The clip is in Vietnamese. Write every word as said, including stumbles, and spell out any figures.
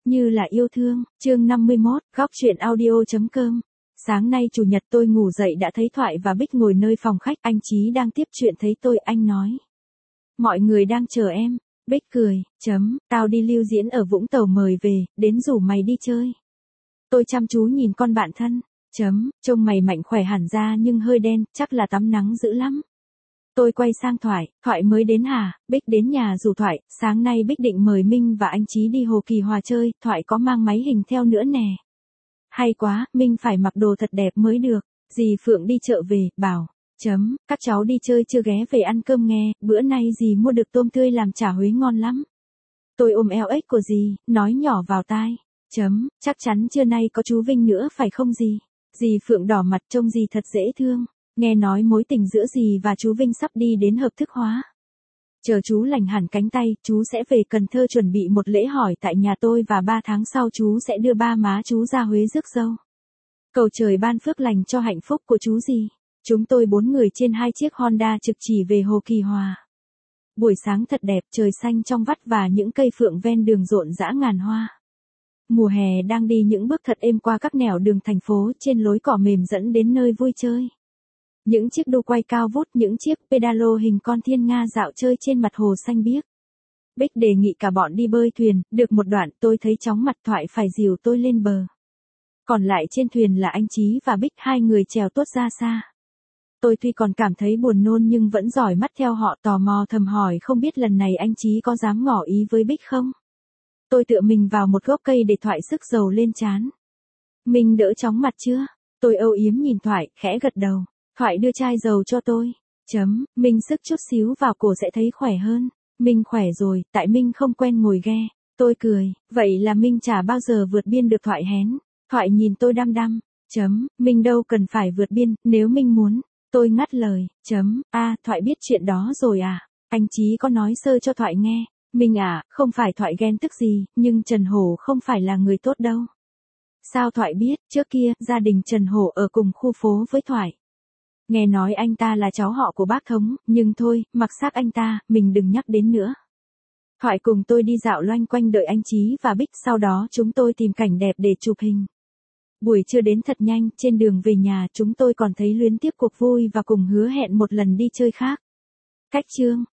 Như là yêu thương, chương năm mươi mốt, góc truyện audio.com. Sáng nay chủ nhật tôi ngủ dậy đã thấy Thoại và Bích ngồi nơi phòng khách, anh Chí đang tiếp chuyện thấy tôi, anh nói. Mọi người đang chờ em. Bích cười, chấm, tao đi lưu diễn ở Vũng Tàu mời về, đến rủ mày đi chơi. Tôi chăm chú nhìn con bạn thân, chấm, trông mày mạnh khỏe hẳn ra nhưng hơi đen, chắc là tắm nắng dữ lắm. Tôi quay sang Thoại, Thoại mới đến hả? Bích đến nhà rủ Thoại, sáng nay Bích định mời Minh và anh Chí đi Hồ Kỳ Hòa chơi, Thoại có mang máy hình theo nữa nè. Hay quá, Minh phải mặc đồ thật đẹp mới được. Dì Phượng đi chợ về, bảo, chấm, các cháu đi chơi chưa ghé về ăn cơm nghe, bữa nay dì mua được tôm tươi làm chả Huế ngon lắm. Tôi ôm eo ếch của dì, nói nhỏ vào tai, chấm, chắc chắn trưa nay có chú Vinh nữa phải không dì? Dì Phượng đỏ mặt trông dì thật dễ thương. Nghe nói mối tình giữa dì và chú Vinh sắp đi đến hợp thức hóa. Chờ chú lành hẳn cánh tay, chú sẽ về Cần Thơ chuẩn bị một lễ hỏi tại nhà tôi và ba tháng sau chú sẽ đưa ba má chú ra Huế rước dâu. Cầu trời ban phước lành cho hạnh phúc của chú dì. Chúng tôi bốn người trên hai chiếc Honda trực chỉ về Hồ Kỳ Hòa. Buổi sáng thật đẹp, trời xanh trong vắt và những cây phượng ven đường rộn rã ngàn hoa. Mùa hè đang đi những bước thật êm qua các nẻo đường thành phố trên lối cỏ mềm dẫn đến nơi vui chơi. Những chiếc đu quay cao vút, những chiếc pedalo hình con thiên nga dạo chơi trên mặt hồ xanh biếc. Bích đề nghị cả bọn đi bơi thuyền, được một đoạn tôi thấy chóng mặt, Thoại phải dìu tôi lên bờ. Còn lại trên thuyền là anh Chí và Bích, hai người chèo tuốt ra xa. Tôi tuy còn cảm thấy buồn nôn nhưng vẫn dõi mắt theo họ, tò mò thầm hỏi không biết lần này anh Chí có dám ngỏ ý với Bích không. Tôi tựa mình vào một gốc cây để Thoại sức dầu lên trán. Mình đỡ chóng mặt chưa? Tôi âu yếm nhìn Thoại, khẽ gật đầu. Thoại đưa chai dầu cho tôi. Chấm, Minh sức chút xíu vào cổ sẽ thấy khỏe hơn. Minh khỏe rồi, tại Minh không quen ngồi ghe. Tôi cười, vậy là Minh chả bao giờ vượt biên được, Thoại hén. Thoại nhìn tôi đăm đăm. Chấm, Minh đâu cần phải vượt biên, nếu Minh muốn. Tôi ngắt lời, chấm, a à, Thoại biết chuyện đó rồi à? Anh Chí có nói sơ cho Thoại nghe. Minh à, không phải Thoại ghen tức gì, nhưng Trần Hổ không phải là người tốt đâu. Sao Thoại biết? Trước kia, gia đình Trần Hổ ở cùng khu phố với Thoại. Nghe nói anh ta là cháu họ của bác Thống, nhưng thôi, mặc xác anh ta, mình đừng nhắc đến nữa. Thoại cùng tôi đi dạo loanh quanh đợi anh Chí và Bích, sau đó chúng tôi tìm cảnh đẹp để chụp hình. Buổi trưa đến thật nhanh, trên đường về nhà chúng tôi còn thấy luyến tiếc cuộc vui và cùng hứa hẹn một lần đi chơi khác. Cách chương.